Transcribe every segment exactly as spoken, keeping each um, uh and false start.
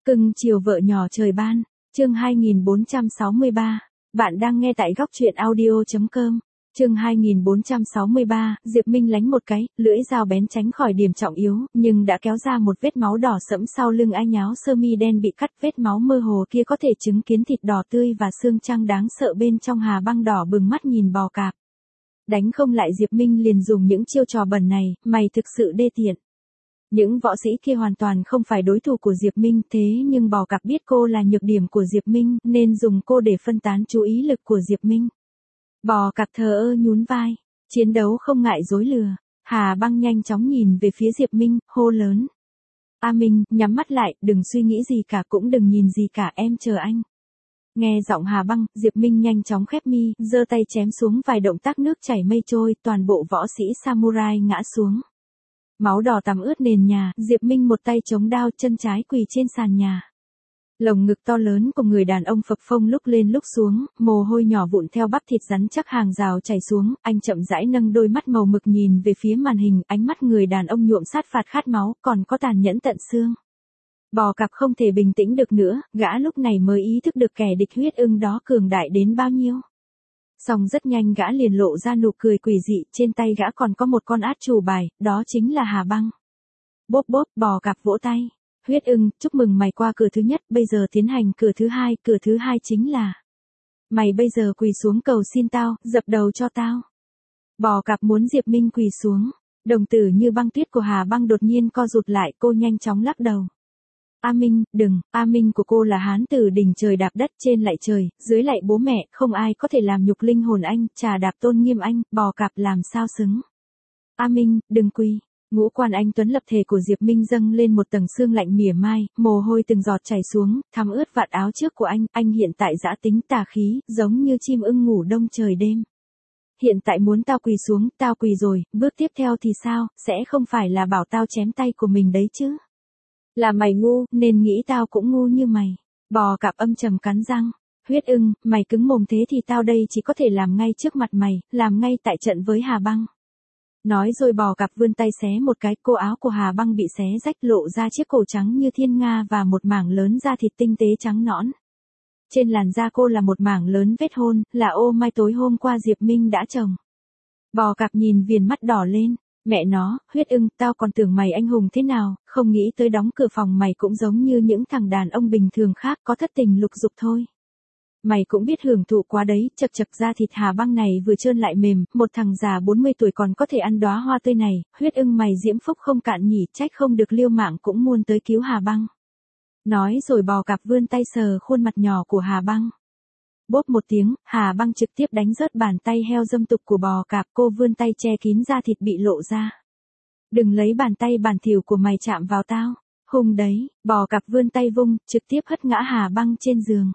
Cưng chiều vợ nhỏ trời ban, chương hai nghìn bốn trăm sáu mươi ba. Bạn đang nghe tại góc truyện audio chấm com. Chương hai nghìn bốn trăm sáu mươi ba, Diệp Minh lánh một cái, lưỡi dao bén tránh khỏi điểm trọng yếu, nhưng đã kéo ra một vết máu đỏ sẫm sau lưng anh áo sơ mi đen bị cắt, vết máu mơ hồ kia có thể chứng kiến thịt đỏ tươi và xương trăng đáng sợ bên trong. Hà Băng đỏ bừng mắt nhìn bò cạp. Đánh không lại Diệp Minh liền dùng những chiêu trò bẩn này, mày thực sự đê tiện. Những võ sĩ kia hoàn toàn không phải đối thủ của Diệp Minh, thế nhưng bò cạp biết cô là nhược điểm của Diệp Minh, nên dùng cô để phân tán chú ý lực của Diệp Minh. Bò cạp thờ ơ nhún vai, chiến đấu không ngại dối lừa. Hà Băng nhanh chóng nhìn về phía Diệp Minh, hô lớn. A Minh, nhắm mắt lại, đừng suy nghĩ gì cả, cũng đừng nhìn gì cả, em chờ anh. Nghe giọng Hà Băng, Diệp Minh nhanh chóng khép mi, giơ tay chém xuống vài động tác nước chảy mây trôi, toàn bộ võ sĩ samurai ngã xuống. Máu đỏ tắm ướt nền nhà, Diệp Minh một tay chống đao, chân trái quỳ trên sàn nhà. Lồng ngực to lớn của người đàn ông phập phồng lúc lên lúc xuống, mồ hôi nhỏ vụn theo bắp thịt rắn chắc hàng rào chảy xuống, anh chậm rãi nâng đôi mắt màu mực nhìn về phía màn hình, ánh mắt người đàn ông nhuộm sát phạt khát máu, còn có tàn nhẫn tận xương. Bò cạp không thể bình tĩnh được nữa, gã lúc này mới ý thức được kẻ địch huyết ưng đó cường đại đến bao nhiêu. Xong rất nhanh gã liền lộ ra nụ cười quỷ dị, trên tay gã còn có một con át chủ bài, đó chính là Hà Băng. Bốp bốp, bò cạp vỗ tay. Huyết ưng, chúc mừng mày qua cửa thứ nhất, bây giờ tiến hành cửa thứ hai, cửa thứ hai chính là. Mày bây giờ quỳ xuống cầu xin tao, dập đầu cho tao. Bò cạp muốn Diệp Minh quỳ xuống, đồng tử như băng tuyết của Hà Băng đột nhiên co rụt lại, cô nhanh chóng lắc đầu. A Minh, đừng, A Minh của cô là hán tử đỉnh trời đạp đất, trên lại trời, dưới lại bố mẹ, không ai có thể làm nhục linh hồn anh, trà đạp tôn nghiêm anh, bò cạp làm sao xứng. A Minh, đừng quỳ. Ngũ quan anh tuấn lập thể của Diệp Minh dâng lên một tầng sương lạnh mỉa mai, mồ hôi từng giọt chảy xuống, thấm ướt vạt áo trước của anh, anh hiện tại dã tính tà khí, giống như chim ưng ngủ đông trời đêm. Hiện tại muốn tao quỳ xuống, tao quỳ rồi, bước tiếp theo thì sao, sẽ không phải là bảo tao chém tay của mình đấy chứ. Là mày ngu, nên nghĩ tao cũng ngu như mày. Bò cạp âm trầm cắn răng. Huyết ưng, mày cứng mồm thế thì tao đây chỉ có thể làm ngay trước mặt mày, làm ngay tại trận với Hà Băng. Nói rồi bò cạp vươn tay xé một cái, cô áo của Hà Băng bị xé rách, lộ ra chiếc cổ trắng như thiên nga và một mảng lớn da thịt tinh tế trắng nõn. Trên làn da cô là một mảng lớn vết hôn, là ô mai tối hôm qua Diệp Minh đã trồng. Bò cạp nhìn viền mắt đỏ lên. Mẹ nó, Huyết ưng, tao còn tưởng mày anh hùng thế nào, không nghĩ tới đóng cửa phòng mày cũng giống như những thằng đàn ông bình thường khác, có thất tình lục dục thôi. Mày cũng biết hưởng thụ quá đấy, chật chật da thịt Hà Băng này vừa trơn lại mềm, một thằng già bốn mươi tuổi còn có thể ăn đóa hoa tươi này, Huyết ưng mày diễm phúc không cạn nhỉ, trách không được liêu mạng cũng muôn tới cứu Hà Băng. Nói rồi bò cạp vươn tay sờ khuôn mặt nhỏ của Hà Băng. Bốp một tiếng, Hà Băng trực tiếp đánh rớt bàn tay heo dâm tục của bò cạp, cô vươn tay che kín da thịt bị lộ ra. Đừng lấy bàn tay bản thỉu của mày chạm vào tao, hung đấy, bò cạp vươn tay vung, trực tiếp hất ngã Hà Băng trên giường.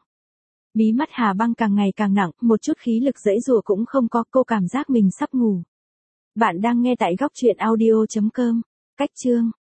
Mí mắt Hà Băng càng ngày càng nặng, một chút khí lực giãy giụa cũng không có, cô cảm giác mình sắp ngủ. Bạn đang nghe tại góc truyện audio chấm com, cách chương.